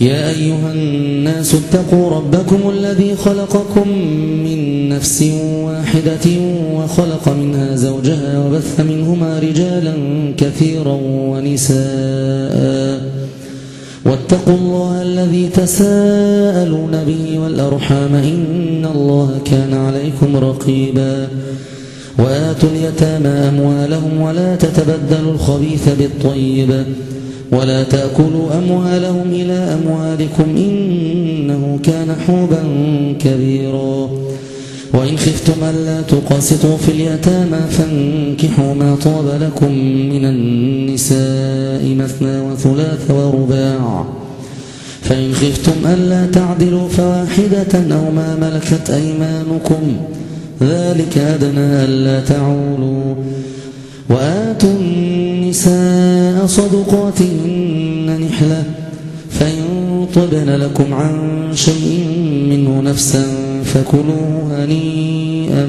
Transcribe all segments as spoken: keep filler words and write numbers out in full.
يا أيها الناس اتقوا ربكم الذي خلقكم من نفس واحدة وخلق منها زوجها وبث منهما رجالا كثيرا ونساء واتقوا الله الذي تساءلون به والأرحام إن الله كان عليكم رقيبا وآتوا اليتامى أموالهم ولا تتبدلوا الخبيث بالطيب ولا تأكلوا أموالهم إلى أموالكم إنه كان حوبا كبيرا وإن خفتم ألا تقسطوا في اليتامى فانكحوا ما طاب لكم من النساء مثنى وثلاث ورباع فإن خفتم ألا تعدلوا فواحدة أو ما ملكت أيمانكم ذلك أدنى ألا تعولوا وآتوا النساء صدقاتهن نحلة فإن طبن لكم عن شيء منه نفسا فكلوه هنيئا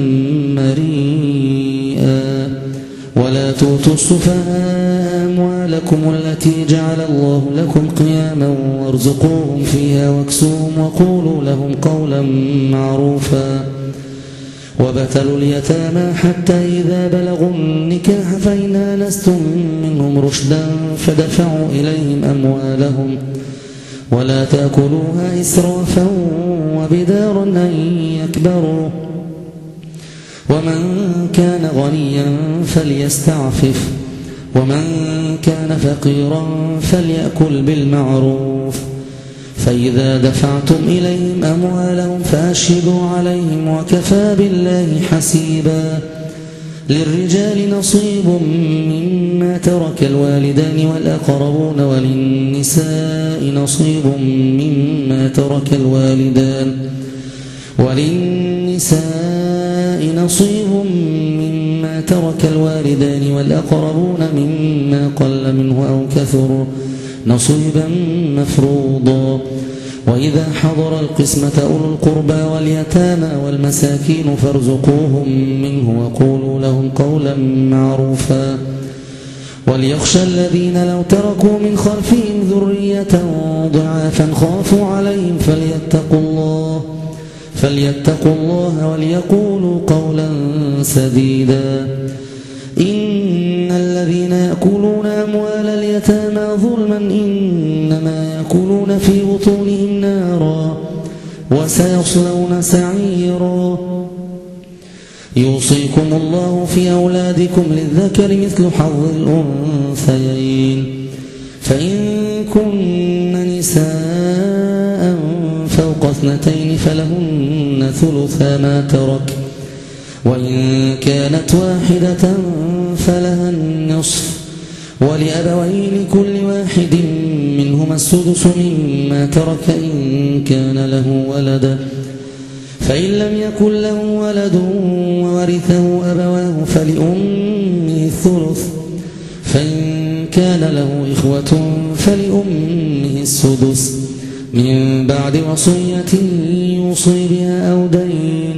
مريئا ولا تؤتوا السفهاء أموالكم التي جعل الله لكم قياما وارزقوهم فيها واكسوهم وقولوا لهم قولا معروفا وابتلوا اليتامى حتى إذا بلغوا النكاح فإن آنستم منهم رشدا فدفعوا إليهم أموالهم ولا تأكلوها إسرافا وبدارا أن يكبروا ومن كان غنيا فليستعفف ومن كان فقيرا فليأكل بالمعروف فإذا دفعتم إليهم أموالهم فأشهدوا عليهم وكفى بالله حسيبا للرجال نصيب مما ترك الوالدان والأقربون وللنساء نصيب مما ترك الوالدان وللنساء نصيب مما ترك الوالدان والأقربون مما قل منه أو كثر نصيبا مفروضا وإذا حضر القسمة أولو القربى واليتامى والمساكين فارزقوهم منه وقولوا لهم قولا معروفا وليخشى الذين لو تركوا من خلفهم ذرية ضعافا خافوا عليهم فليتقوا الله فليتقوا الله وليقولوا قولا سديدا إن الذين يأكلون أموال اليتامى ظلما إنما يأكلون في بطونهم نارا وسيصلون سعيرا يوصيكم الله في أولادكم للذكر مثل حظ الأنثيين فإن كن نساء فوق اثنتين فلهن ثلثا ما ترك وإن كانت واحدة فلها النصف ولأبويه لكل واحد منهما السدس مما ترك إن كان له ولد فإن لم يكن له ولد وورثه أبواه فلأمه الثلث فإن كان له إخوة فلأمه السدس من بعد وصية يوصي بها أو دين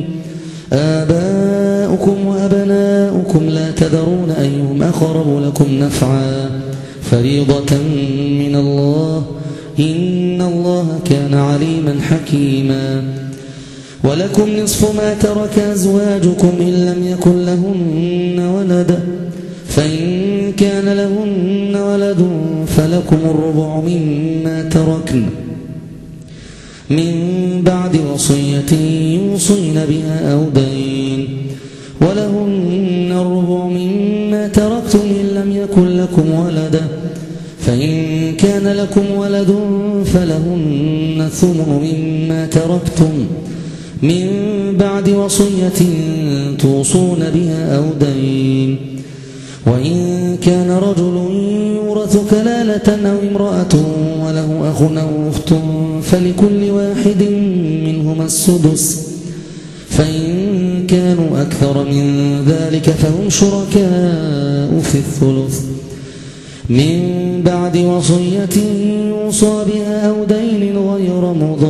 آباؤكم وأبناؤكم لا تدرون أيهم أقرب لكم نفعا فريضة من الله إن الله كان عليما حكيما ولكم نصف ما ترك أزواجكم إن لم يكن لهن ولد فإن كان لهن ولد فلكم الربع مما تركن من بعد وصية يوصين بها أو دين ولهن الربع مما تركتم إن لم يكن لكم ولد فإن كان لكم ولد فلهن الثمن مما تركتم من بعد وصية توصون بها أو دين وإن كان رجل يورث كلالة أو امرأة وله أخ أو أخت فلكل واحد منهما السدس فإن كانوا أكثر من ذلك فهم شركاء في الثلث من بعد وصية يوصى بها أو دين غير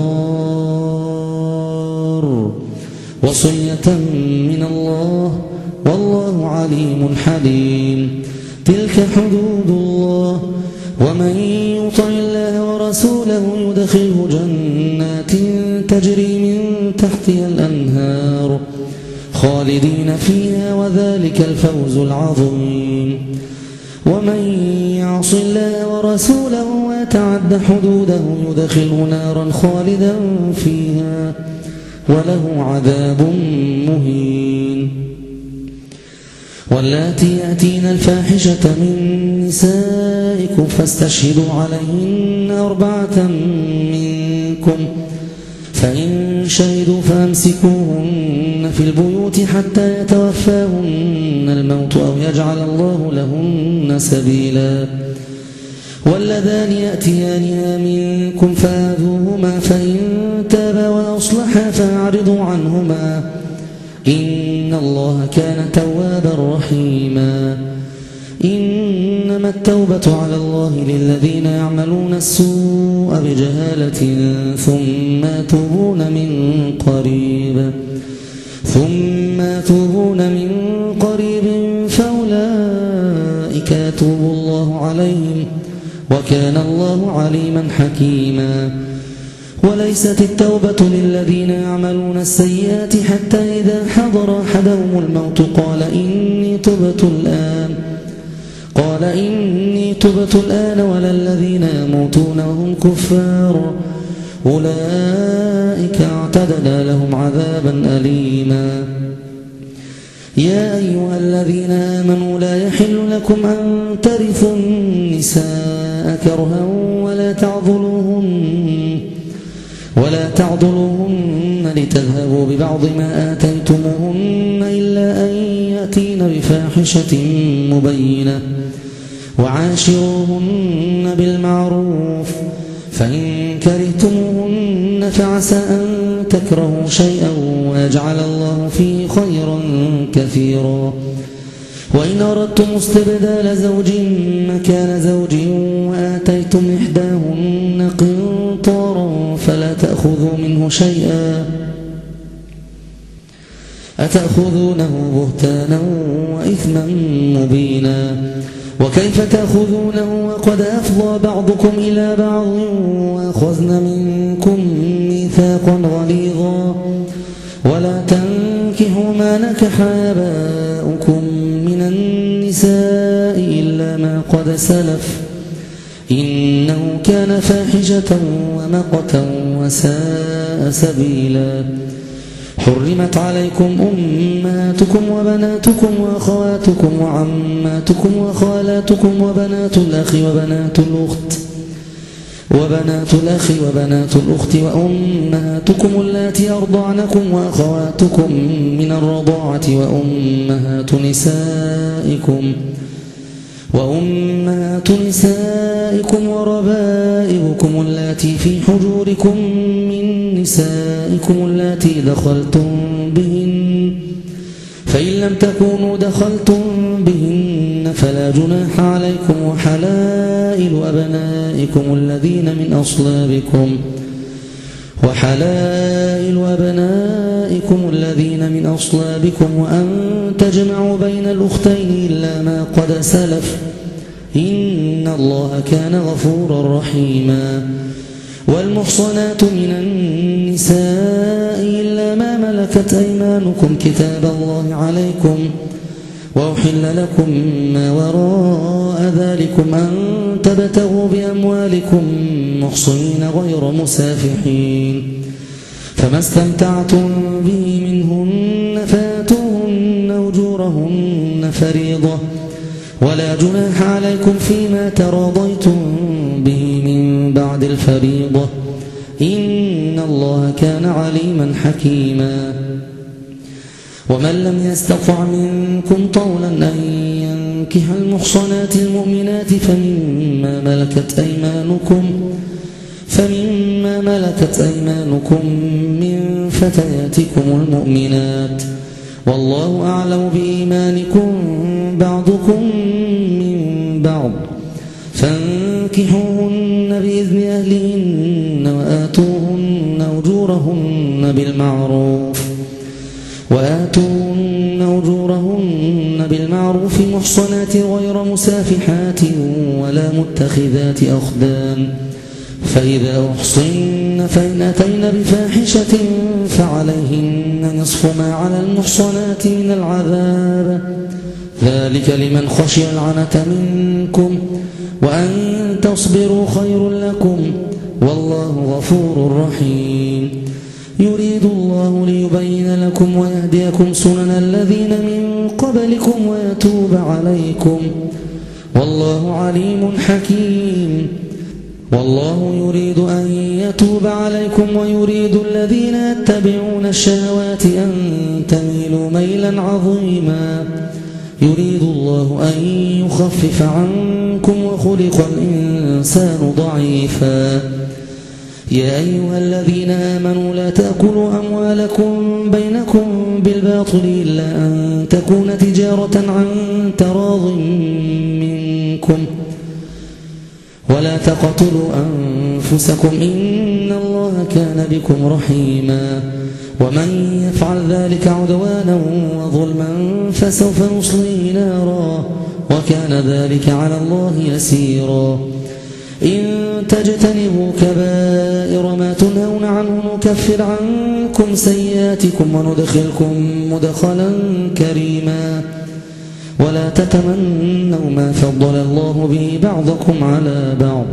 مضار وصية من الله والله عليم حليم تلك حدود الله ومن يطع الله ورسوله يدخله جنات تجري من تحتها الأنهار خالدين فيها وذلك الفوز العظيم. ومن يعص الله ورسوله ويتعد حدوده يدخله نارا خالدا فيها وله عذاب مهين. واللاتي يأتين الفاحشة من نسائكم فاستشهدوا عليهن أربعة منكم فإن شهدوا فأمسكوهن في البيوت حتى يتوفاهن الموت أو يجعل الله لهن سبيلا. واللذان يأتيانها منكم فآذوهما فإن تابا وأصلحا فأعرضوا عنهما إن الله كان توابا رحيما. إنما التوبة على الله للذين يعملون السوء بجهالة ثم يتوبون من قريب ثم يتوبون من قريب فأولئك يتوب الله عليهم وكان الله عليما حكيما. وليست التوبة للذين يعملون السيئات حتى إذا حضر أحدهم الموت قال إني تبت الآن قال إني تبت الآن ولا الذين يموتون وهم كفار أولئك اعتدنا لهم عذابا أليما. يا أيها الذين آمنوا لا يحل لكم أن ترثوا النساء كرها ولا تعضلوهن ولا تعضلوهن لتذهبوا ببعض ما آتيتموهن إلا أن يأتين بفاحشة مبينة وعاشروهن بالمعروف فإن كرهتموهن فعسى أن تكرهوا شيئا ويجعل الله فيه خيرا كثيرا. وإن أردتم استبدال زوج مكان زوج وآتيتم إحداهن قنطارا فلا تأخذوا منه شيئا أتأخذونه بهتانا وإثما مبينا. وكيف تأخذونه وقد أفضى بعضكم إلى بعض وأخذن منكم ميثاقا غليظا. ولا تنكحوا ما نكح آباؤكم من النساء إلا ما قد سلف إنه كان فاحشة ومقتا وساء سبيلا. حرمت عليكم أمهاتكم وبناتكم وأخواتكم وعماتكم وخالاتكم وبنات الأخ وبنات الأخت وبنات الأخ وبنات الأخت وأمهاتكم اللاتي أرضعنكم وأخواتكم من الرضاعة وأمهات نسائكم وأمهات نسائكم وربائبكم اللاتي في حجوركم من نسائكم اللاتي دخلتم بهن فإن لم تكونوا دخلتم بهن فلا جناح عليكم وحلائل أبنائكم الذين من أصلابكم وحلائل أبنائكم الذين من أصلابكم وأن تجمعوا بين الأختين إلا ما قد سلف إن الله كان غفورا رحيما. والمحصنات من النساء إلا ما ملكت أيمانكم كتاب الله عليكم وأحل لكم ما وراء ذلكم أن تبتغوا بأموالكم محصنين غير مسافحين فما استمتعتم به منهن فآتوهن أجورهن فريضة ولا جناح عليكم فيما تراضيتم به من بعد الفريضة إن الله كان عليما حكيما. ومن لم يستطع منكم طولا أن ينكح المحصنات المؤمنات فمما ملكت أيمانكم فمما ملكت أيمانكم من فتياتكم المؤمنات والله أعلم بإيمانكم بعضكم من بعض فانكحوهن بإذن أهلهن وآتوهن أجورهن بالمعروف وآتوهن أجورهن بالمعروف محصنات غير مسافحات ولا متخذات أخدان فإذا أحصن فإن أتين بفاحشة فعليهن نصف ما على المحصنات من العذاب، ذلك لمن خشي العنة منكم، وأن تصبروا خير لكم، والله غفور رحيم. يريد الله ليبين لكم ويهديكم سنن الذين من قبلكم ويتوب عليكم، والله عليم حكيم. والله يريد أن يتوب عليكم ويريد الذين يتبعون الشهوات أن تميلوا ميلا عظيما. يريد الله أن يخفف عنكم وخلق الإنسان ضعيفا. يا أيها الذين آمنوا لا تأكلوا أموالكم بينكم بالباطل إلا أن تكون تجارة عن تراض منكم، ولا تقتلوا أنفسكم إن الله كان بكم رحيما. ومن يفعل ذلك عدوانا وظلما فسوف نصليه نارا، وكان ذلك على الله يسيرا. إن تجتنبوا كبائر ما تنهون عنه نكفر عنكم سيئاتكم وندخلكم مدخلا كريما. ولا تتمنوا ما فضل الله به بعضكم على بعض،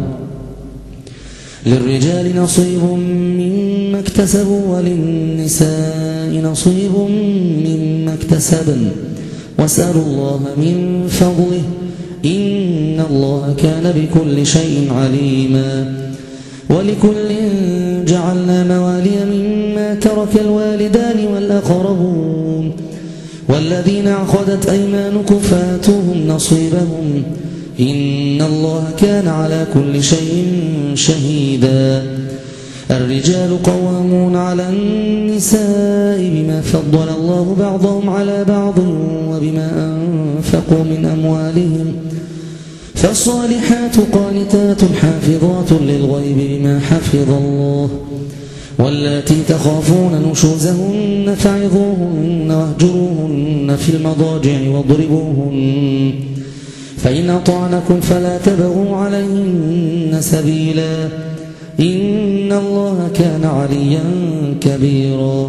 للرجال نصيب مما اكتسبوا وللنساء نصيب مما اكتسبن، واسألوا الله من فضله إن الله كان بكل شيء عليما. ولكل جعلنا موالي مما ترك الوالدان والأقربون والذين عقدت أيمانكم فآتوهم نصيبهم إن الله كان على كل شيء شهيدا. الرجال قوامون على النساء بما فضل الله بعضهم على بعض وبما أنفقوا من أموالهم، فالصالحات قانتات حافظات للغيب بما حفظ الله. واللاتي تخافون نشوزهن فعظوهن واهجروهن في المضاجع واضربوهن، فإن أطعنكم فلا تبغوا عليهن سبيلا إن الله كان عليا كبيرا.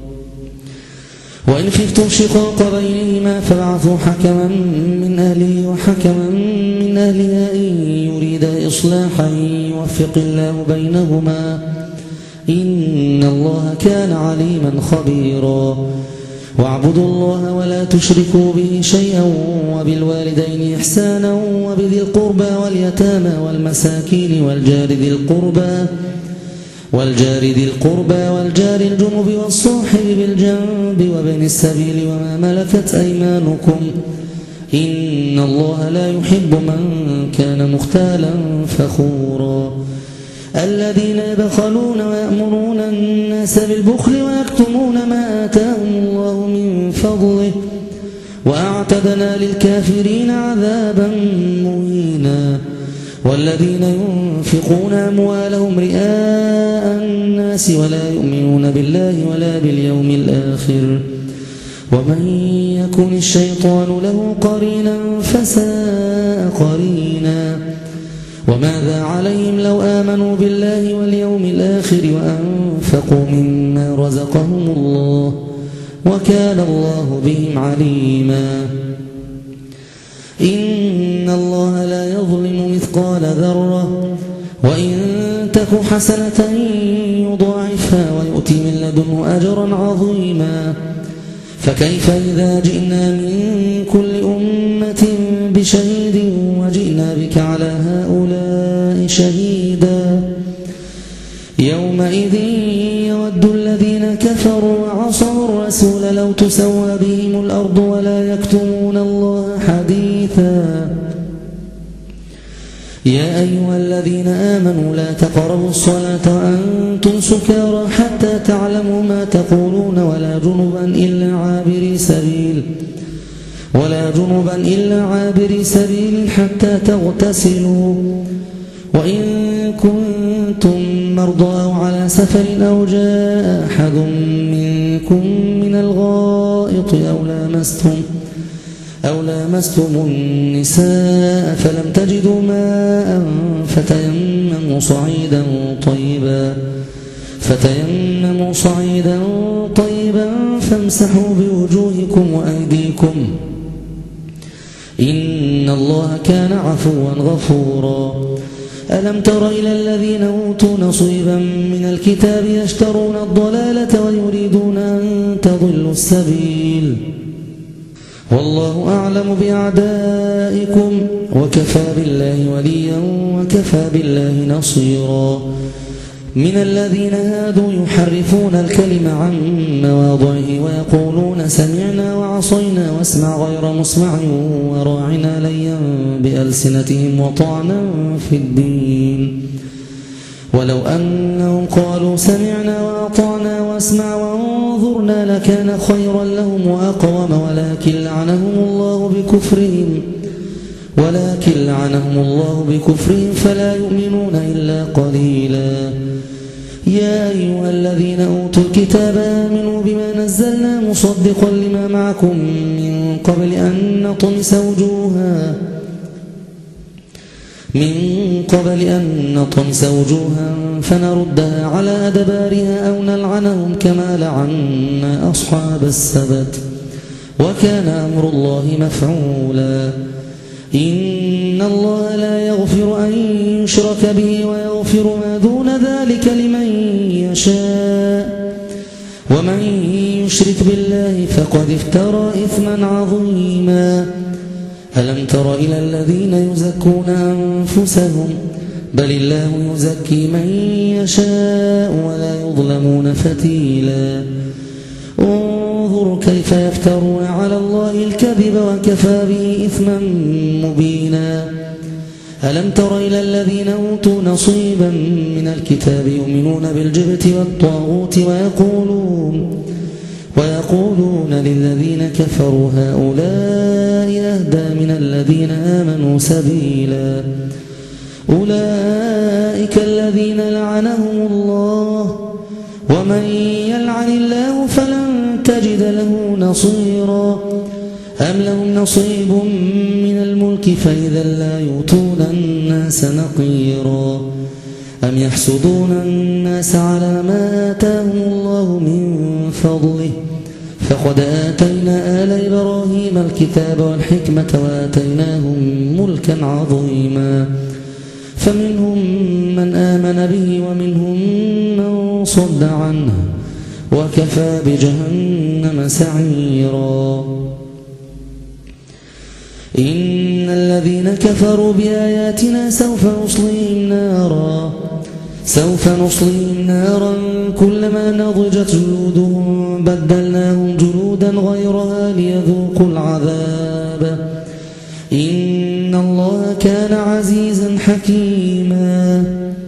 وإن خفتم شقاق بينهما فابعثوا حكما من أهله وحكما من أهلها إن يريدا إصلاحا يوفق الله بينهما إن الله كان عليما خبيرا. واعبدوا الله ولا تشركوا به شيئا وبالوالدين إحسانا وبذي القربى واليتامى والمساكين والجار ذي القربى والجار ذي القربى والجار الجنب والصاحب بالجنب وابن السبيل وما ملكت أيمانكم إن الله لا يحب من كان مختالا فخورا. الذين يبخلون ويأمرون الناس بالبخل ويكتمون ما آتاهم الله من فضله وأعتدنا للكافرين عذابا مهينا. والذين ينفقون أموالهم رئاء الناس ولا يؤمنون بالله ولا باليوم الآخر ومن يكن الشيطان له قرينا فساء قرينا. وماذا عليهم لو آمنوا بالله واليوم الآخر وأنفقوا مما رزقهم الله وكان الله بهم عليما. إن الله لا يظلم مثقال ذرة وإن تك حسنة يضاعفها ويؤتي من لدنه أجرا عظيما. فكيف إذا جئنا من كل أمة بشهيد وجئنا بك على هؤلاء شهيدا يومئذ يود الذين كفروا وعصوا الرسول لو تسوى بهم الأرض ولا يكتمون الله حديثا. يا أيها الذين آمنوا لا تقربوا الصلاة وأنتم سكارى حتى تعلموا ما تقولون ولا جنبا إلا عابري سبيل ولا جنبا إلا عابري سبيل حتى تغتسلوا وإن كنتم مرضى أو على سفر أو جاء أحد منكم من الغائط أو لامستم أو لامستم النساء فلم تجدوا ماء فتيمموا صعيدا طيبا فتيمموا صعيدا طيبا فامسحوا بوجوهكم وأيديكم إن الله كان عفوا غفورا ألم تر إلى الذين أوتوا نصيبا من الكتاب يشترون الضلالة ويريدون أن تضلوا السبيل والله أعلم بأعدائكم وكفى بالله وليا وكفى بالله نصيرا من الذين هادوا يحرفون الكلم عن مواضعه ويقولون سمعنا وعصينا واسمع غير مسمع وراعنا ليا بألسنتهم وطعنا في الدين ولو أنهم قالوا سمعنا وأطعنا واسمع وانظرنا لكان خيرا لهم وأقوم ولكن لعنهم الله بكفرهم ولكن لعنهم الله بكفرهم فلا يؤمنون إلا قليلا يا أيها الذين أوتوا الكتاب آمنوا بما نزلنا مصدقا لما معكم من قبل أن نطمس وجوها من قبل أن نطمس وجوها فنردها على أدبارها أو نلعنهم كما لعنا أصحاب السبت وكان أمر الله مفعولا إن الله لا يغفر أن يشرك به ويغفر ما دون ذلك لمن يشاء ومن يشرك بالله فقد افترى إثما عظيما ألم تر إلى الذين يزكون أنفسهم بل الله يزكي من يشاء ولا يظلمون فتيلا انظر كيف يفترون على الله الكذب وكفى به إثما مبينا ألم تر إلى الذين أوتوا نصيبا من الكتاب يؤمنون بالجبت والطاغوت ويقولون ويقولون للذين كفروا هؤلاء أهدى من الذين آمنوا سبيلا أولئك الذين لعنهم الله ومن يلعن الله فلن تجد له نصيرا أم لهم نصيب من الملك فإذا لا يؤتون الناس نقيرا أم يحسدون الناس على ما آتاهم الله من فضله فقد آتينا آل إبراهيم الكتاب والحكمة وآتيناهم ملكا عظيما فمنهم من آمن به ومنهم من صد عنه وكفى بجهنم سعيرا إن الذين كفروا بآياتنا سوف نصليهم نارا سوف نصليهم نارا كلما نضجت جلودهم بدلناهم جلودا غيرها ليذوقوا العذاب إن الله كان عزيزا حكيما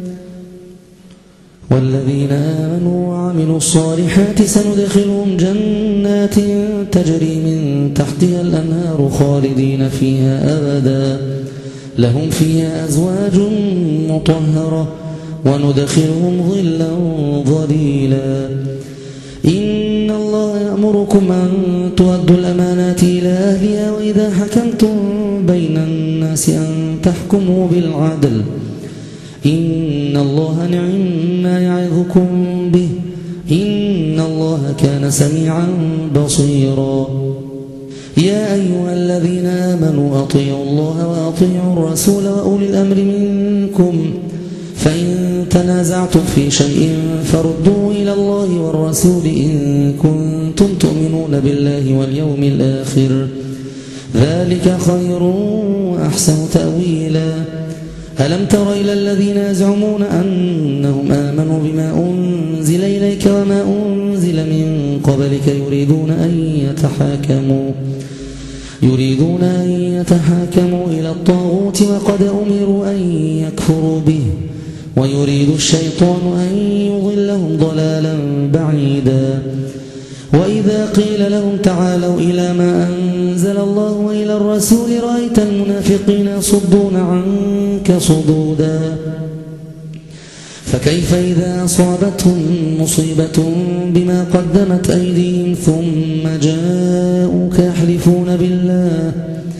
والذين آمنوا وعملوا الصالحات سندخلهم جنات تجري من تحتها الأنهار خالدين فيها أبدا لهم فيها أزواج مطهرة وندخلهم ظلا ظليلا إن الله يأمركم أن تؤدوا الأمانات إلى أهلها وإذا حكمتم بين الناس أن تحكموا بالعدل إن الله نعم ما يعظكم به إن الله كان سميعا بصيرا يا أيها الذين آمنوا أطيعوا الله وأطيعوا الرسول وأولي الأمر منكم فإن تنازعتم في شيء فردوا إلى الله والرسول إن كنتم تؤمنون بالله واليوم الآخر ذلك خير وأحسن تأويلا ألم تر إلى الذين يزعمون أنهم آمنوا بما أنزل إليك وما أنزل من قبلك يريدون أن يتحاكموا يريدون أن يتحاكموا إلى الطاغوت وقد أمروا أن يكفروا به ويريد الشيطان أن يضلهم ضلالا بعيدا وإذا قيل لهم تعالوا إلى ما أنزل الله وإلى الرسول رأيت المنافقين يصدون عنك صدودا فكيف إذا أصابتهم مصيبة بما قدمت أيديهم ثم جاءوك يحلفون بالله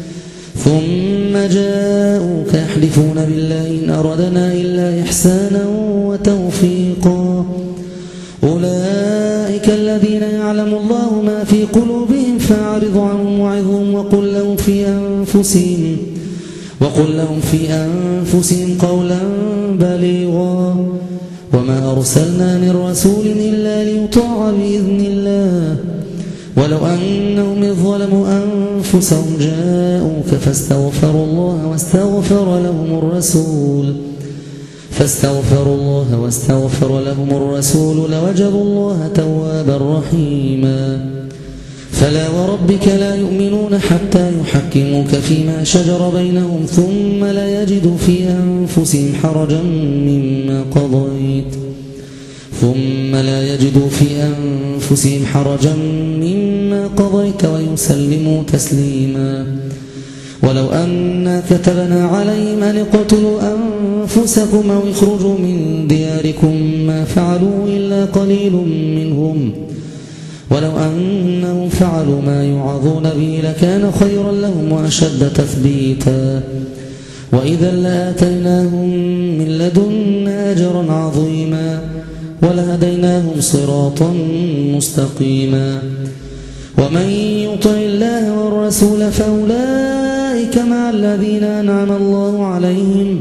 ثم جاءوك يحلفون بالله إن أردنا إلا إحسانا وتوفيقا أولئك الذين يعلم الله ما في قلوبهم فأعرض عنهم وعظهم وقل لهم في أنفسهم وقل لهم في أنفسهم قولا بليغا وما أرسلنا من رسول إلا ليطاع بإذن الله ولو أنهم إذ ظلموا أنفسهم جاءوك فاستغفروا الله واستغفر لهم الرسول فاستغفروا الله واستغفر لهم الرسول لوجدوا الله توابا رحيما فلا وربك لا يؤمنون حتى يحكموك فيما شجر بينهم ثم لا يجدوا في أنفسهم حرجا مما قضيت ثم لا يجدوا في أنفسهم حرجا مما قضيت ويسلموا تسليما ولو أنا كتبنا عليهم أن اقتلوا أنفسكم أو اخرجوا من دياركم ما فعلوا إلا قليل منهم ولو أنهم فعلوا ما يوعظون به لكان خيرا لهم وأشد تثبيتا وإذا لآتيناهم من لدنا أجرا عظيما ولهديناهم صراطا مستقيما ومن يطع الله والرسول فأولئك مع الذين أنعم الله عليهم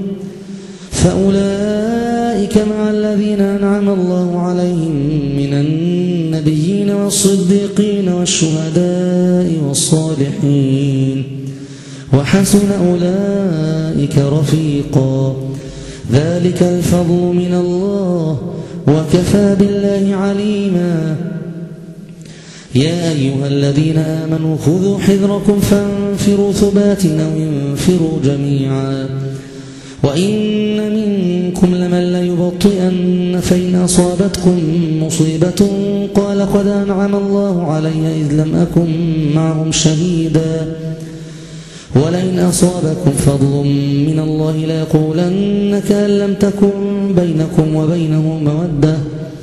فأولئك مع الذين أنعم الله عليهم من النبيين والصديقين والشهداء والصالحين وحسن أولئك رفيقا ذلك الفضل من الله وكفى بالله عليما يا أيها الذين آمنوا خذوا حذركم فانفروا ثبات أو انفروا جميعا وإن منكم لمن ليبطئن فإن أصابتكم مصيبة قال قد أنعم الله علي إذ لم أكن معهم شهيدا ولئن أصابكم فضل من الله ليقولن كأن لم تكن بينكم وبينه مودة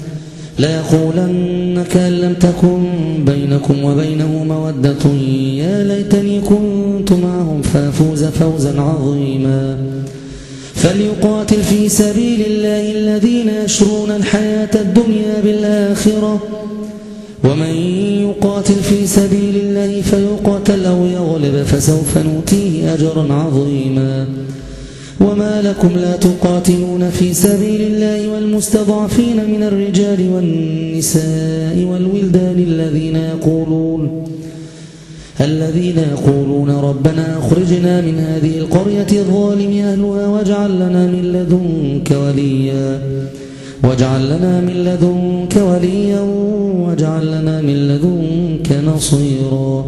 ليقولن كأن لم تكن بينكم وبينه مودة يا ليتني كنت معهم فأفوز فوزا عظيما فليقاتل في سبيل الله الذين يشرون الحياة الدنيا بالآخرة ومن يقاتل في سبيل الله فيقاتل أو يغلب فسوف نؤتيه أجرا عظيما وما لكم لا تقاتلون في سبيل الله والمستضعفين من الرجال والنساء والولدان الذين يقولون الذين يقولون ربنا أخرجنا من هذه القرية الظالم أهلها واجعل لنا من لدنك وليا واجعل لنا من لدنك وليا واجعل لنا من لدنك نصيرا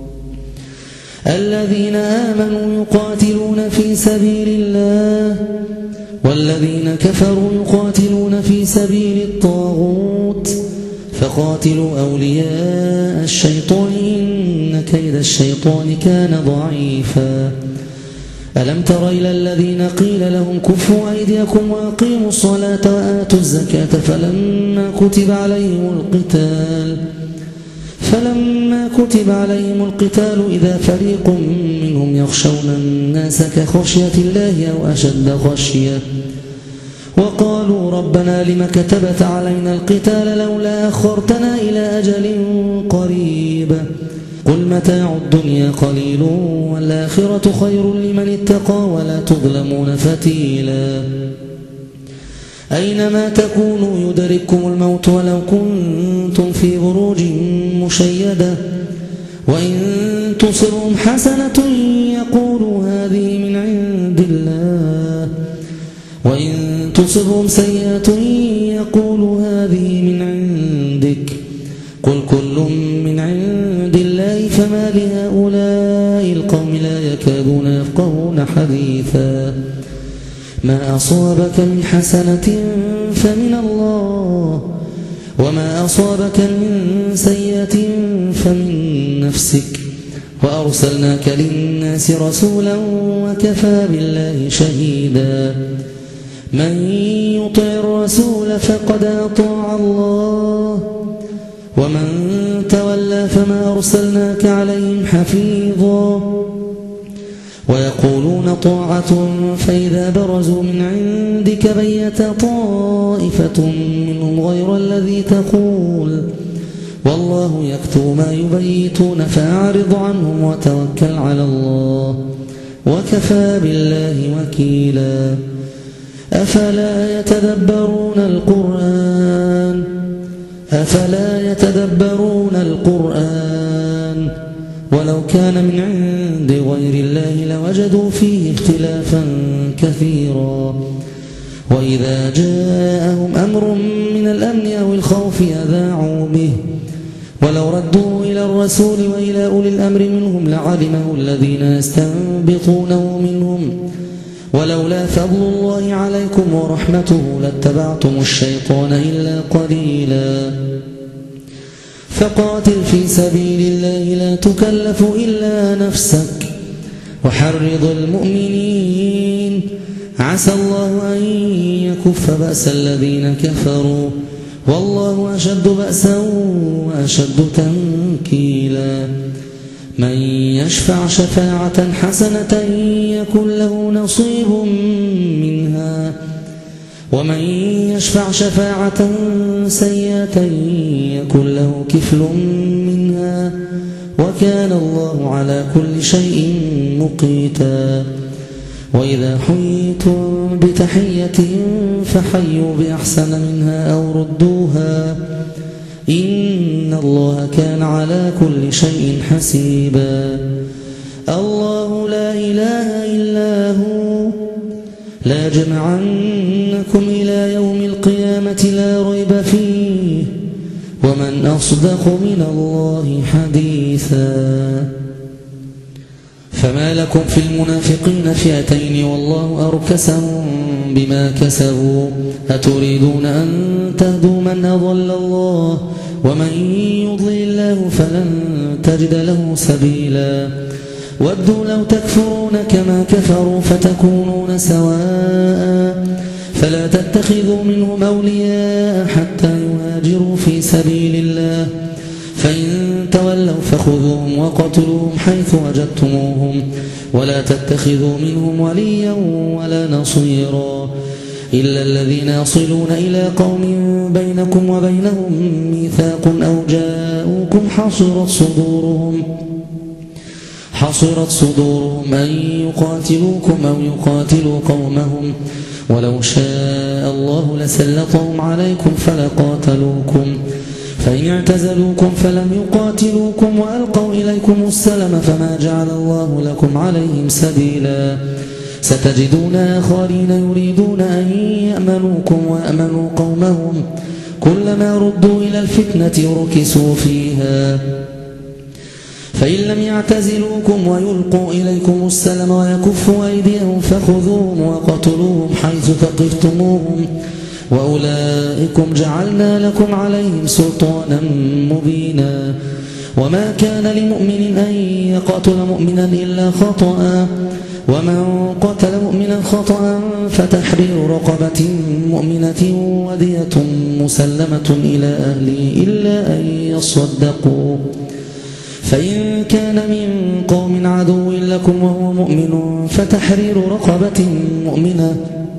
الذين آمنوا يقاتلون في سبيل الله والذين كفروا يقاتلون في سبيل الطاغوت فقاتلوا أولياء الشيطان إن كيد الشيطان كان ضعيفا ألم تر إلى الذين قيل لهم كفوا أيديكم وأقيموا الصلاة وآتوا الزكاة فلما كتب عليهم القتال فلما كتب عليهم القتال إذا فريق منهم يخشون الناس كخشية الله أو أشد خشية وقالوا ربنا لم كتبت علينا القتال لولا أخرتنا إلى أجل قريب قل متاع الدنيا قليل والآخرة خير لمن اتقى ولا تظلمون فتيلا أينما تكونوا يدرككم الموت ولو كنتم في بروج مشيدة وإن تصبهم حسنة يقولوا هذه من عند الله وإن تصبهم سيئة يقولوا هذه من عندك قل كل من عند الله فما لهؤلاء القوم لا يكادون يفقهون حديثا ما أصابك من حسنة فمن الله وما أصابك من سيئة فمن نفسك وأرسلناك للناس رسولا وكفى بالله شهيدا من يطع الرسول فقد أطاع الله ومن تولى فما أرسلناك عليهم حفيظا ويقولون طاعة فإذا برزوا من عندك بيت طائفة منهم غير الذي تقول والله يكتب ما يبيتون فأعرض عنهم وتوكل على الله وكفى بالله وكيلا أفلا يتدبرون القرآن أفلا يتدبرون القرآن ولو كان من عند غير الله لوجدوا فيه اختلافا كثيرا وإذا جاءهم أمر من الأمن أو الخوف أذاعوا به ولو ردوا إلى الرسول وإلى أولي الأمر منهم لعلمه الذين يستنبطونه منهم ولولا فضل الله عليكم ورحمته لاتبعتم الشيطان إلا قليلا فقاتل في سبيل الله لا تكلف إلا نفسك وحرض المؤمنين عسى الله أن يكف بأس الذين كفروا والله أشد بأسا وأشد تنكيلا من يشفع شفاعة حسنة يكن له نصيب منها ومن يشفع شفاعة سيئة يكن له كفل منها وكان الله على كل شيء مقيتا وإذا حييتم بتحية فحيوا بأحسن منها أو ردوها إن الله كان على كل شيء حسيبا الله لا إله إلا هو لا جمعنكم إلى يوم القيامة لا ريب فيه ومن أصدق من الله حديثا فما لكم في المنافقين فئتين والله أركسهم بما كسبوا أتريدون أن تهدوا من أضل الله ومن يضلل الله فلن تجد له سبيلا ودوا لو تكفرون كما كفروا فتكونون سواء فلا تتخذوا منهم أولياء حتى يهاجروا في سبيل الله فإن تولوا فخذوهم وقتلوهم حيث وجدتموهم ولا تتخذوا منهم وليا ولا نصيرا إلا الذين يصلون إلى قوم بينكم وبينهم ميثاق أو جاءوكم حصرت صدورهم حصرت صدورهم أن يقاتلوكم أو يقاتلوا قومهم ولو شاء الله لسلطهم عليكم فلقاتلوكم فإن اعتزلوكم فلم يقاتلوكم وألقوا إليكم السلم فما جعل الله لكم عليهم سبيلا ستجدون آخرين يريدون أن يأمنوكم وأمنوا قومهم كلما ردوا إلى الفتنة ركسوا فيها فإن لم يعتزلوكم ويلقوا إليكم السلم ويكفوا أيديهم فخذوهم وقتلوهم حيث ثقفتموهم وأولئكم جعلنا لكم عليهم سلطانا مبينا وما كان لمؤمن أن يقتل مؤمنا إلا خطأ ومن قتل مؤمنا خطأ فتحرير رقبة مؤمنة ودية مسلمة إلى أهله إلا أن يصدقوا فإن كان من قوم عدو لكم وهو مؤمن فتحرير رقبة مؤمنة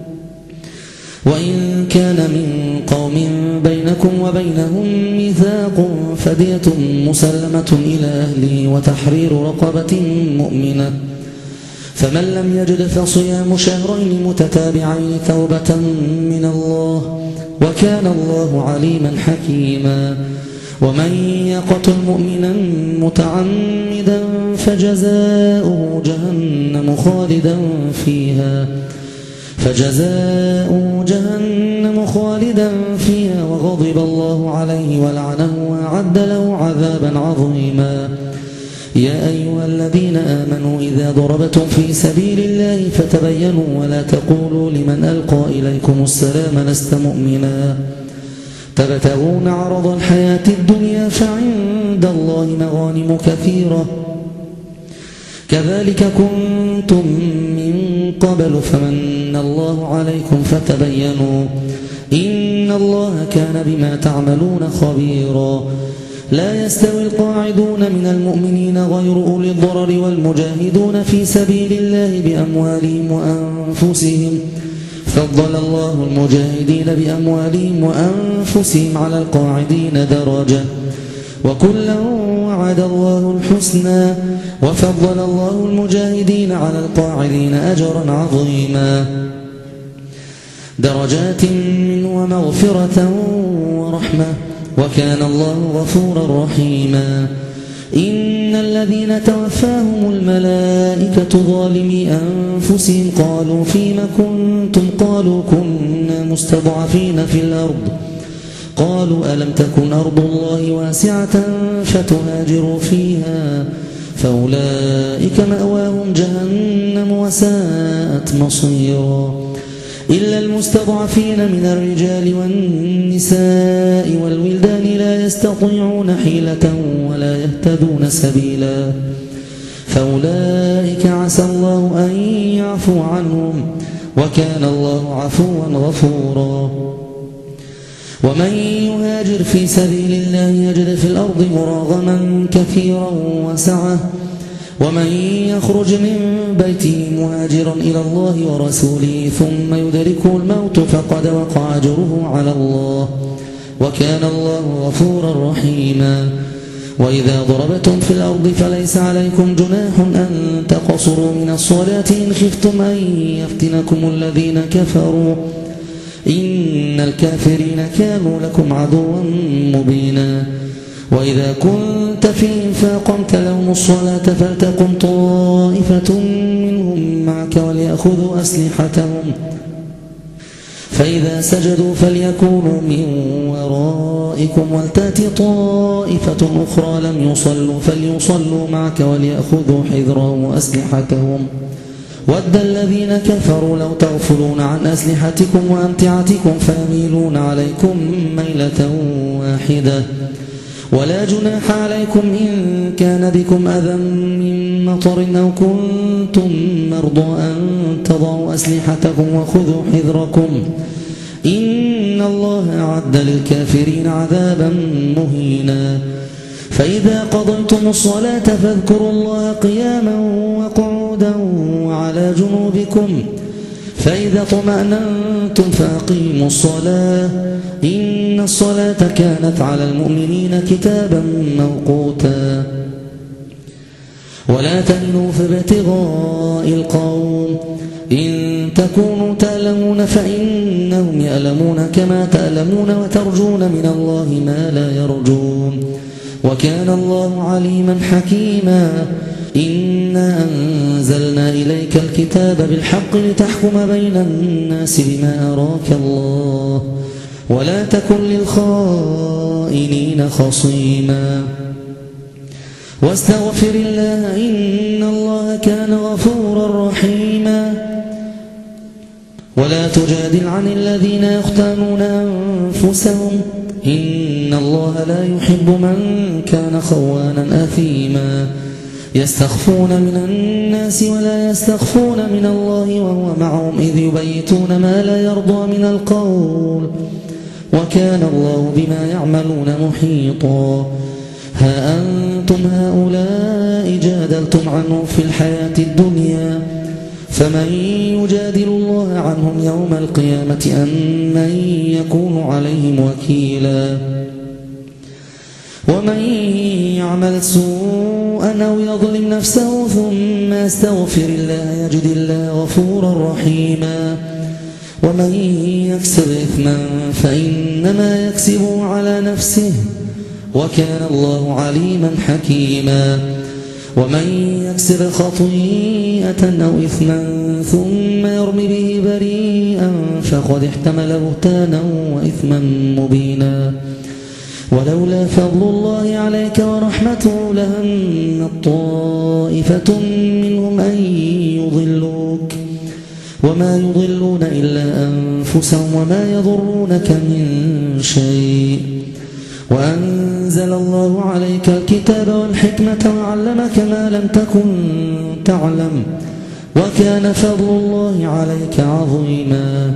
وإن كان من قوم بينكم وبينهم ميثاق فدية مسلمة إلى أهله وتحرير رقبة مؤمنة فمن لم يجد فصيام شهرين متتابعين توبة من الله وكان الله عليما حكيما ومن يقتل مؤمنا متعمدا فجزاؤه جهنم خالدا فيها فجزاؤه جهنم خالدا فيها وغضب الله عليه ولعنه وأعد له عذابا عظيما يا أيها الذين آمنوا إذا ضربتم في سبيل الله فتبينوا ولا تقولوا لمن ألقى إليكم السلام لست مؤمنا تبتغون عرض الحياة الدنيا فعند الله مغانم كثيرة كذلك كنتم من قبل فمن الله عليكم فتبينوا إن الله كان بما تعملون خبيرا. لا يستوي القاعدون من المؤمنين غير أولي الضرر والمجاهدون في سبيل الله بأموالهم وأنفسهم فضل الله المجاهدين بأموالهم وأنفسهم على القاعدين درجة وكلا وعد الله الحسنى وفضل الله المجاهدين على القاعدين أجرا عظيما درجات منه ومغفرة ورحمة وكان الله غفورا رحيما. إن الذين توفاهم الملائكة ظالمي أنفسهم قالوا فيم كنتم قالوا كنا مستضعفين في الأرض قالوا ألم تكن أرض الله واسعة فتهاجروا فيها فأولئك مأواهم جهنم وساءت مصيرا. إلا المستضعفين من الرجال والنساء والولدان لا يستطيعون حيلة ولا يهتدون سبيلا فأولئك عسى الله أن يعفو عنهم وكان الله عفوا غفورا. ومن يهاجر في سبيل الله يجد في الأرض مراغما كثيرا وسعة ومن يخرج من بيته مهاجرا إلى الله ورسوله ثم يدركه الموت فقد وقع أجره على الله وكان الله غفورا رحيما. وإذا ضربتم في الأرض فليس عليكم جناح أن تقصروا من الصلاة إن خفتم أن يفتنكم الذين كفروا إن الكافرين كانوا لكم عدوا مبينا. وإذا كنت فيهم فأقمت لهم الصلاة فلتقم طائفة منهم معك وليأخذوا أسلحتهم فإذا سجدوا فليكونوا من ورائكم ولتأت طائفة أخرى لم يصلوا فليصلوا معك وليأخذوا حذرهم وأسلحتهم ود الذين كفروا لو تغفلون عن أسلحتكم وأمتعتكم فيميلون عليكم ميلة واحدة ولا جناح عليكم إن كان بكم أذى من مطر أو كنتم مرضى أن تضعوا أسلحتكم وخذوا حذركم إن الله أعد للكافرين عذابا مهينا. فإذا قضيتم الصلاة فاذكروا الله قياما وقعودا وعلى جنوبكم فإذا طمأننتم فأقيموا الصلاة إن الصلاة كانت على المؤمنين كتابا موقوتا. ولا تهنوا في ابتغاء القوم إن تكونوا تألمون فإنهم يألمون كما تألمون وترجون من الله ما لا يرجون وكان الله عليما حكيما. إنا أنزلنا إليك الكتاب بالحق لتحكم بين الناس بما أراك الله ولا تكن للخائنين خصيما واستغفر الله إن الله كان غفورا رحيما. ولا تجادل عن الذين يختانون أنفسهم إن الله لا يحب من كان خوانا أثيما. يستخفون من الناس ولا يستخفون من الله وهو معهم إذ يبيتون ما لا يرضى من القول وكان الله بما يعملون محيطا. ها أنتم هؤلاء جادلتم عنهم في الحياة الدنيا فمن يجادل الله عنهم يوم القيامة أم من يكون عليهم وكيلا. ومن يعمل سوءا أو يظلم نفسه ثم يستغفر الله يجد الله غفورا رحيما. ومن يكسب إثما فإنما يكسبه على نفسه وكان الله عليما حكيما. ومن يكسب خطيئة أو إثما ثم يرمي به بريئا فقد احتمل بهتانا وإثما مبينا. ولولا فضل الله عليك ورحمته لهمت طائفة منهم أن يضلوك وما يضلون إلا أنفسهم وما يضرونك من شيء. وأنزل الله عليك الكتاب والحكمة وعلمك ما لم تكن تعلم وكان فضل الله عليك عظيما.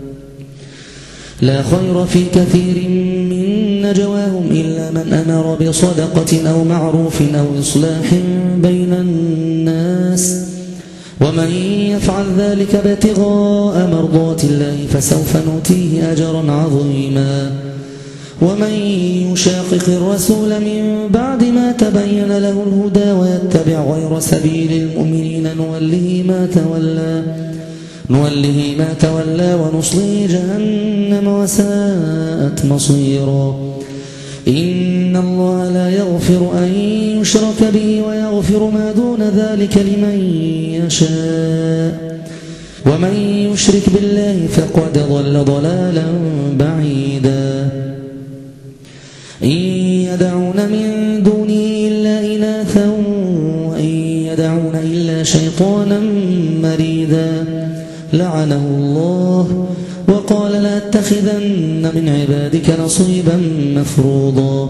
لا خير في كثير من نجواهم إلا من أمر بصدقة أو معروف أو إصلاح بين الناس، ومن يفعل ذلك ابتغاء مرضات الله فسوف نؤتيه أجرا عظيما. ومن يشاقق الرسول من بعد ما تبين له الهدى ويتبع غير سبيل المؤمنين نوله ما تولى نوله ما تولى ونصليه جهنم وساءت مصيرا. إن الله لا يغفر أن يشرك به ويغفر ما دون ذلك لمن يشاء، ومن يشرك بالله فقد ضل ضلالا بعيدا. إن يدعون من دونه إلا إناثا وإن يدعون إلا شيطانا مريدا لعنه الله وقال لأتخذن من عبادك نصيبا مفروضا.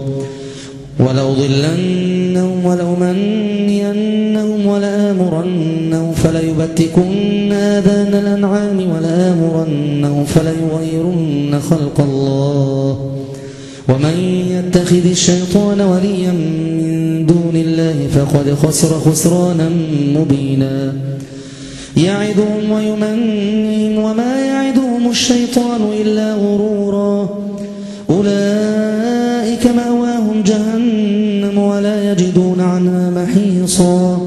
ولأضلنهم ولأمنينهم ولآمرنهم فليبتكن آذان الأنعام ولآمرنهم فليغيرن خلق الله. ومن يتخذ الشيطان وليا من دون الله فقد خسر خسرانا مبينا. يعدهم ويمنيهم وما يعدهم الشيطان إلا غرورا. أولئك مأواهم جهنم ولا يجدون عنها محيصا.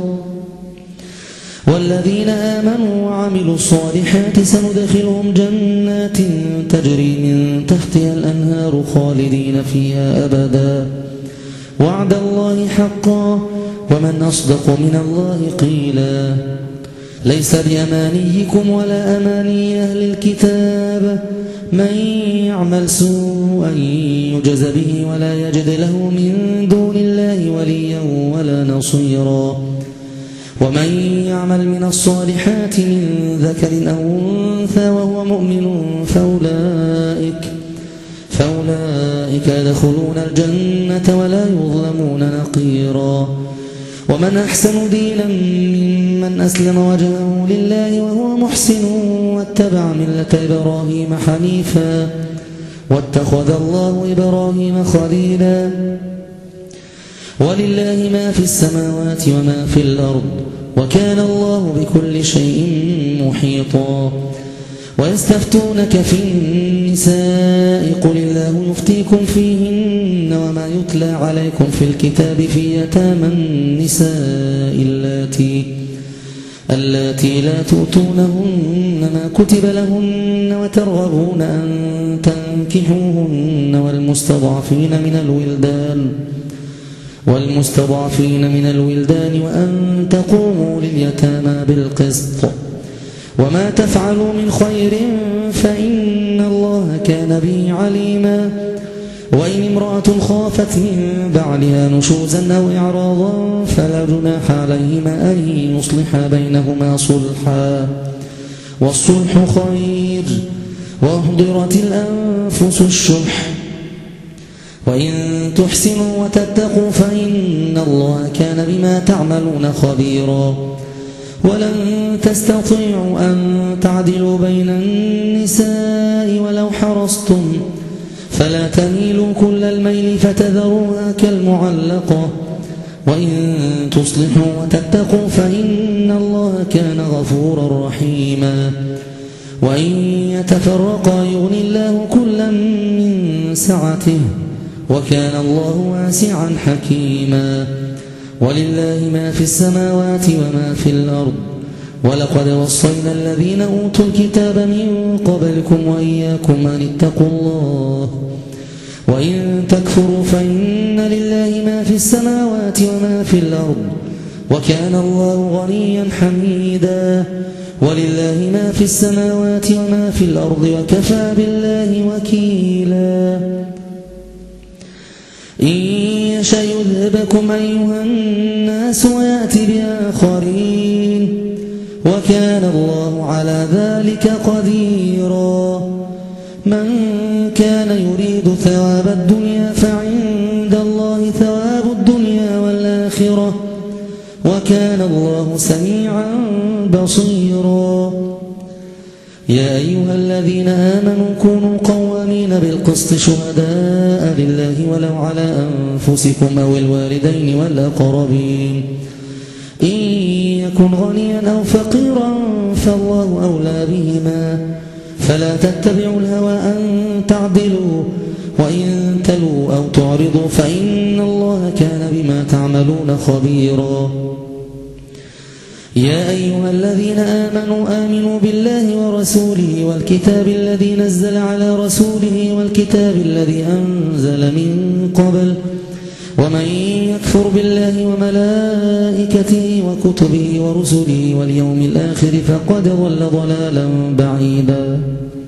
والذين آمنوا وعملوا الصالحات سندخلهم جنات تجري من تحتها الأنهار خالدين فيها أبدا وعد الله حقا ومن أصدق من الله قيلا. ليس بأمانيكم ولا أماني أهل الكتاب من يعمل سوءا يجز به ولا يجد له من دون الله وليا ولا نصيرا. ومن يعمل من الصالحات من ذكر أو أنثى وهو مؤمن فأولئك, فأولئك يدخلون الجنة ولا يظلمون نقيرا. ومن أحسن دينا ممن أسلم وجهه لله وهو محسن واتبع ملة إبراهيم حنيفا واتخذ الله إبراهيم خليلا. ولله ما في السماوات وما في الأرض وكان الله بكل شيء محيطا. ويستفتونك في النساء قل الله يفتيكم فيهن وما يتلى عليكم في الكتاب في يتامى النساء اللاتي اللاتي لا تؤتونهن ما كتب لهن وترغبون أن تنكحوهن والمستضعفين من الولدان والمستضعفين من الولدان وأن تقوموا لليتامى بالقسط وما تفعلوا من خير فإن الله كان به عليما. وإن امرأة خافت من بعلها نشوزا أو إعراضا فلا جناح عليهما أن يصلحا بينهما صلحا والصلح خير وأحضرت الأنفس الشح وإن تحسنوا وتتقوا فإن الله كان بما تعملون خبيرا. ولن تستطيعوا أن تعدلوا بين النساء ولو حرصتم فلا تميلوا كل الميل فتذروها كالمعلقة وإن تصلحوا وتتقوا فإن الله كان غفورا رحيما. وإن يتفرقا يغني الله كلا من سعته وكان الله واسعا حكيما. ولله ما في السماوات وما في الأرض ولقد وصينا الذين أوتوا الكتاب من قبلكم وإياكم أن اتقوا الله وإن تكفروا فإن لله ما في السماوات وما في الأرض وكان الله غنيا حميدا. ولله ما في السماوات وما في الأرض وكفى بالله وكيلا. إن يشأ يذهبكم أيها الناس ويأتي بآخرين وكان الله على ذلك قديرا. من كان يريد ثواب الدنيا فعند الله ثواب الدنيا والآخرة وكان الله سميعا بصيرا. يا أيها الذين آمنوا كونوا قوامين بالقسط شهداء لله ولو على أنفسكم أو الوالدين والأقربين إن يكن غنيا أو فقيرا فالله أولى بهما فلا تتبعوا الهوى أن تعدلوا وإن تلوا أو تعرضوا فإن الله كان بما تعملون خبيرا. يا أيها الذين آمنوا آمنوا بالله ورسوله والكتاب الذي نزل على رسوله والكتاب الذي أنزل من قبل ومن يكفر بالله وملائكته وكتبه ورسله واليوم الآخر فقد ضل ضلالا بعيدا.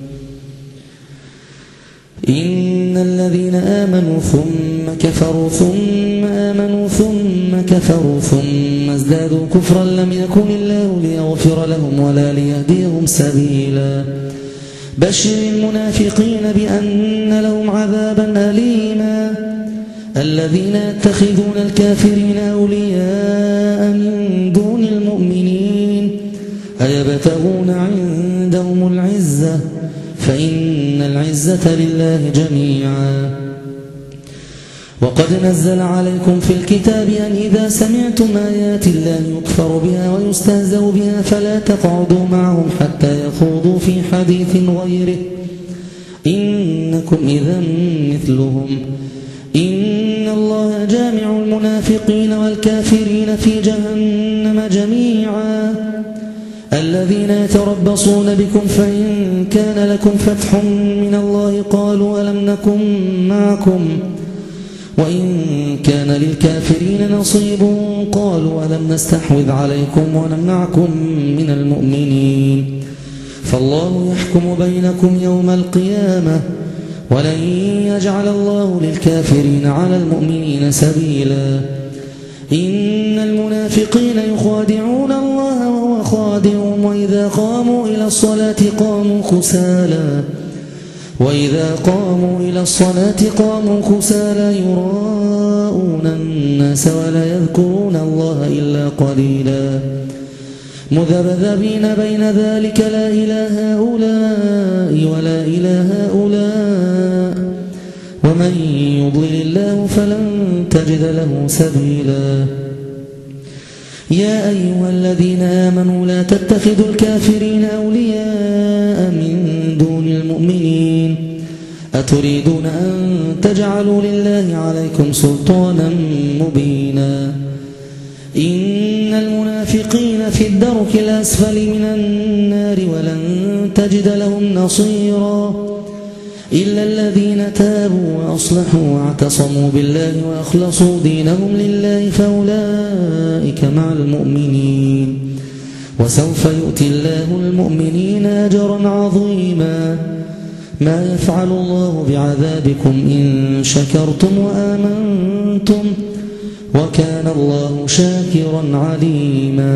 إن الذين آمنوا ثم كفروا ثم آمنوا ثم كفروا ثم ازدادوا كفرا لم يكن الله ليغفر لهم ولا ليهديهم سبيلا. بشر المنافقين بأن لهم عذابا أليما. الذين يتخذون الكافرين أولياء من دون المؤمنين أيبتغون عندهم العزة فإن العزة لله جميعا. وقد نزل عليكم في الكتاب أن إذا سمعتم آيات الله يكفر بها ويستهزأ بها فلا تقعدوا معهم حتى يخوضوا في حديث غيره إنكم إذا مثلهم إن الله جامع المنافقين والكافرين في جهنم جميعا. الذين يتربصون بكم فإن كان لكم فتح من الله قالوا ألم نكن معكم وإن كان للكافرين نصيب قالوا ألم نستحوذ عليكم ونمنعكم من المؤمنين فالله يحكم بينكم يوم القيامة ولن يجعل الله للكافرين على المؤمنين سبيلا. إن المنافقين يخادعون الله وهو خادعهم وإذا قاموا إلى الصلاة قاموا كسالى وإذا قاموا إلى الصلاة قاموا كسالى يراءون الناس ولا يذكرون الله إلا قليلا. مذبذبين بين ذلك لا إله هؤلاء ولا إله هؤلاء ومن يضلل الله فلن تجد له سبيلا. يا أيها الذين آمنوا لا تتخذوا الكافرين أولياء من دون المؤمنين أتريدون أن تجعلوا لله عليكم سلطانا مبينا. إن المنافقين في الدرك الأسفل من النار ولن تجد لهم نصيرا إلا الذين تابوا وأصلحوا واعتصموا بالله وأخلصوا دينهم لله فأولئك مع المؤمنين وسوف يؤتي الله المؤمنين أجرا عظيما. ما يفعل الله بعذابكم إن شكرتم وآمنتم وكان الله شاكرا عليما.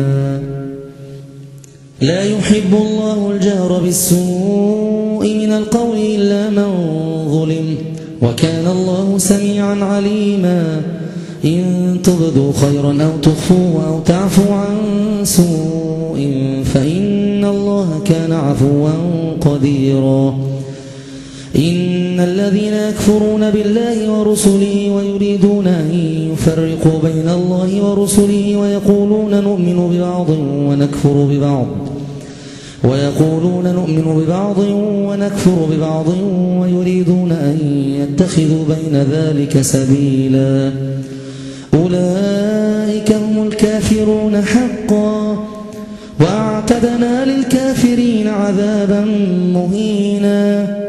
لا يحب الله الجهر بالسوء من القول إلا من ظلم وكان الله سميعا عليما. إن تبدوا خيرا أو تخفوه أو تعفوا عن سوء فإن الله كان عفوا قديرا. إن الذين يكفرون بالله ورسله ويريدون أن يفرقوا بين الله ورسله ويقولون نؤمن ببعض ونكفر ببعض ويقولون نؤمن ببعض ونكفر ببعض ويريدون أن يتخذوا بين ذلك سبيلا. أولئك هم الكافرون حقا وأعتدنا للكافرين عذابا مهينا.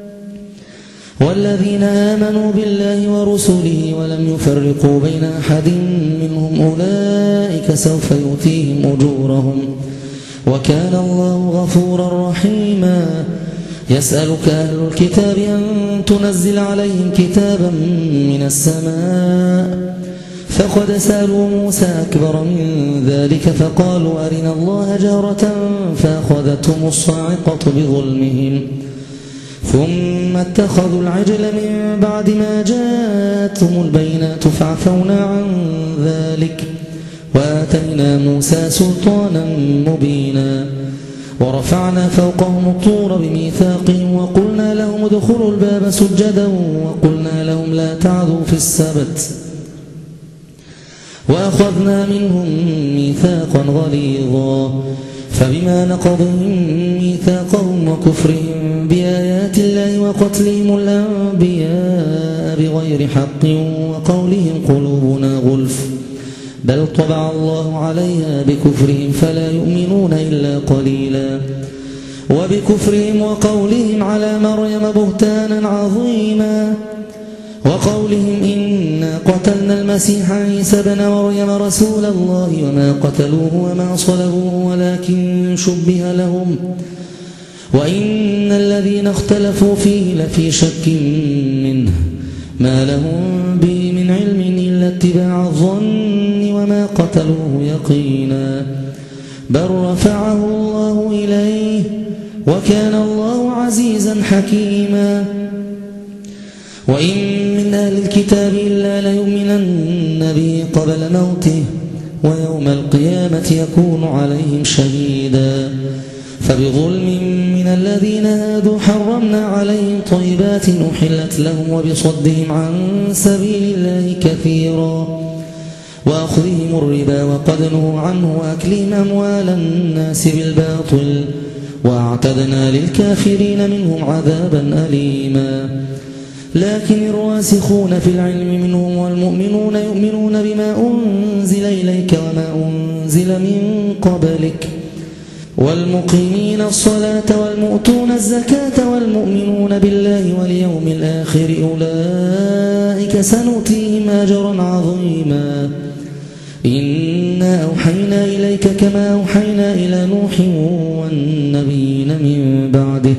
والذين آمنوا بالله ورسله ولم يفرقوا بين أحد منهم أولئك سوف يؤتيهم أجورهم وكان الله غفورا رحيما. يسألك أهل الكتاب أن تنزل عليهم كتابا من السماء فقد سألوا موسى أكبر من ذلك فقالوا أرنا الله جهرة فأخذتهم الصاعقة بظلمهم ثم اتخذوا العجل من بعد ما جاءتهم البينات فعفونا عن ذلك وآتينا موسى سلطانا مبينا ورفعنا فوقهم الطور بميثاقهم وقلنا لهم ادخلوا الباب سجدا وقلنا لهم لا تعدوا في السبت وأخذنا منهم ميثاقا غليظا فبما نقضهم ميثاقهم وكفرهم بآيات الله وقتلهم الأنبياء بغير حق وقولهم قلوبنا غلف بل طبع الله عليها بكفرهم فلا يؤمنون إلا قليلا وبكفرهم وقولهم على مريم بهتانا عظيما وقولهم إنا قتلنا المسيح عيسى بن مريم رسول الله وما قتلوه وما صلبوه ولكن شبه لهم وإن الذين اختلفوا فيه لفي شك منه ما لهم به من علم إلا اتباع الظن وما قتلوه يقينا بل رفعه الله إليه وكان الله عزيزا حكيما وإن من أهل الكتاب إلا ليؤمنن به قبل موته ويوم القيامة يكون عليهم شهيدا فبظلم من الذين هادوا حرمنا عليهم طيبات أحلت لهم وبصدهم عن سبيل الله كثيرا وأخذهم الربا وقد نهوا عنه وأكلهم أموال الناس بالباطل وأعتدنا للكافرين منهم عذابا أليما لكن الراسخون في العلم منهم والمؤمنون يؤمنون بما أنزل إليك وما أنزل من قبلك والمقيمين الصلاة والمؤتون الزكاة والمؤمنون بالله واليوم الآخر أولئك سنؤتيهم أجرا عظيما إنا أوحينا إليك كما أوحينا إلى نوح والنبيين من بعده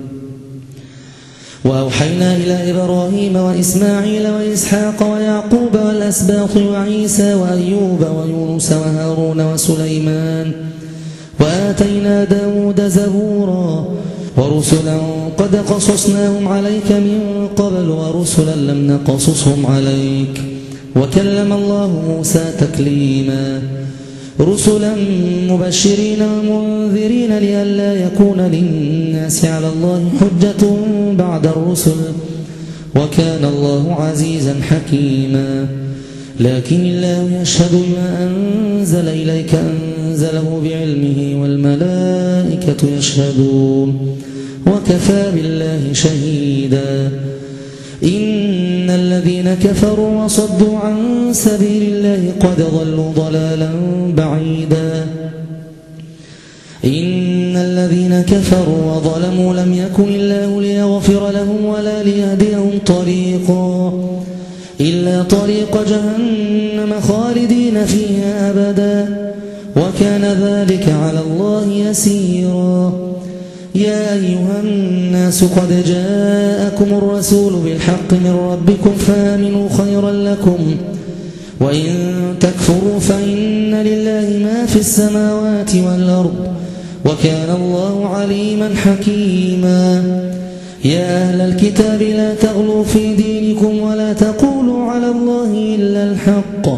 وأوحينا إلى إبراهيم وإسماعيل وإسحاق ويعقوب والأسباط وعيسى وأيوب ويونس وهارون وسليمان وآتينا داود زبورا ورسلا قد قصصناهم عليك من قبل ورسلا لم نقصصهم عليك وكلم الله موسى تكليما رسلا مبشرين ومنذرين لئلا يكون للناس على الله حجة بعد الرسل وكان الله عزيزا حكيما لكن الله يشهد بما أنزل إليك أنزله بعلمه والملائكة يشهدون وكفى بالله شهيدا إن الذين كفروا وصدوا عن سبيل الله قد ضلوا ضلالا بعيدا إن الذين كفروا وظلموا لم يكن الله ليغفر لهم ولا ليهديهم طريقا إلا طريق جهنم خالدين فيها أبدا وكان ذلك على الله يسيرا يا أيها الناس قد جاءكم الرسول بالحق من ربكم فآمنوا خيرا لكم وإن تكفروا فإن لله ما في السماوات والأرض وكان الله عليما حكيما يا أهل الكتاب لا تغلوا في دينكم ولا تقولوا على الله إلا الحق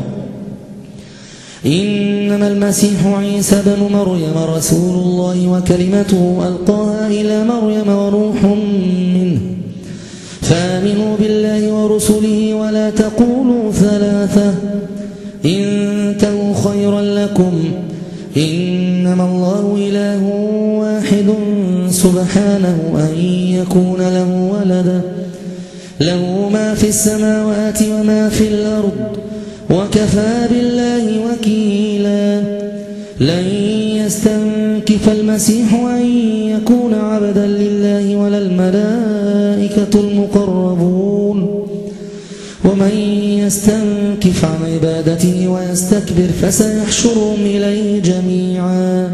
إنما المسيح عيسى بن مريم رسول الله وكلمته ألقاها إلى مريم وروح منه فآمنوا بالله ورسله ولا تقولوا ثلاثة انتهوا خيرا لكم إنما الله إله واحد سبحانه أن يكون له ولدا له ما في السماوات وما في الأرض وكفى بالله وكيلا لن يستنكف المسيح أن يكون عبدا لله ولا الملائكة المقربون ومن يستنكف عن عبادته ويستكبر فسيحشرهم إليه جميعا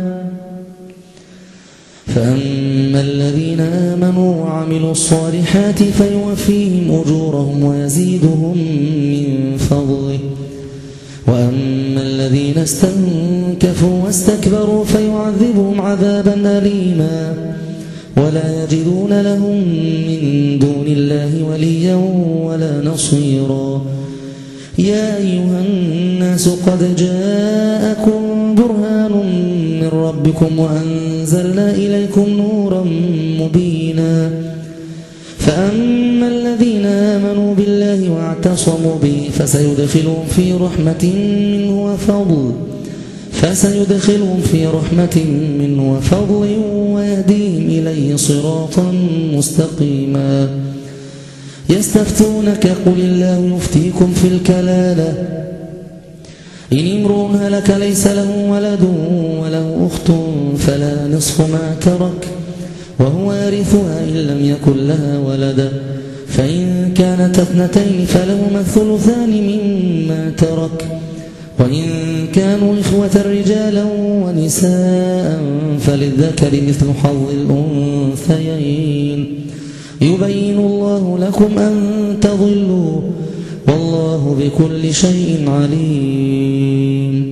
فأما الذين آمنوا وعملوا الصالحات فيوفيهم أجورهم ويزيدهم من فضله وأما الذين استنكفوا واستكبروا فيعذبهم عذابا أليما ولا يجدون لهم من دون الله وليا ولا نصيرا يا أيها الناس قد جاءكم برهان من ربكم وأنزلنا إليكم نورا مبينا فأما الذين آمنوا بالله واعتصموا به فسيدخلهم في رحمة منه وفضل فسيدخلهم في رحمة منه وفضل ويهديهم إليه صراطا مستقيما يستفتونك قل الله يفتيكم في الكلالة إن امرؤ هلك ليس له ولد وله أخت فلا نصف ما ترك وهو وارثها إن لم يكن لها ولد فإن كانت اثنتين فلهما الثلثان مما ترك وإن كانوا إخوة رجالا ونساء فللذكر مثل حظ الأنثيين يبين الله لكم أن تضلوا والله بكل شيء عليم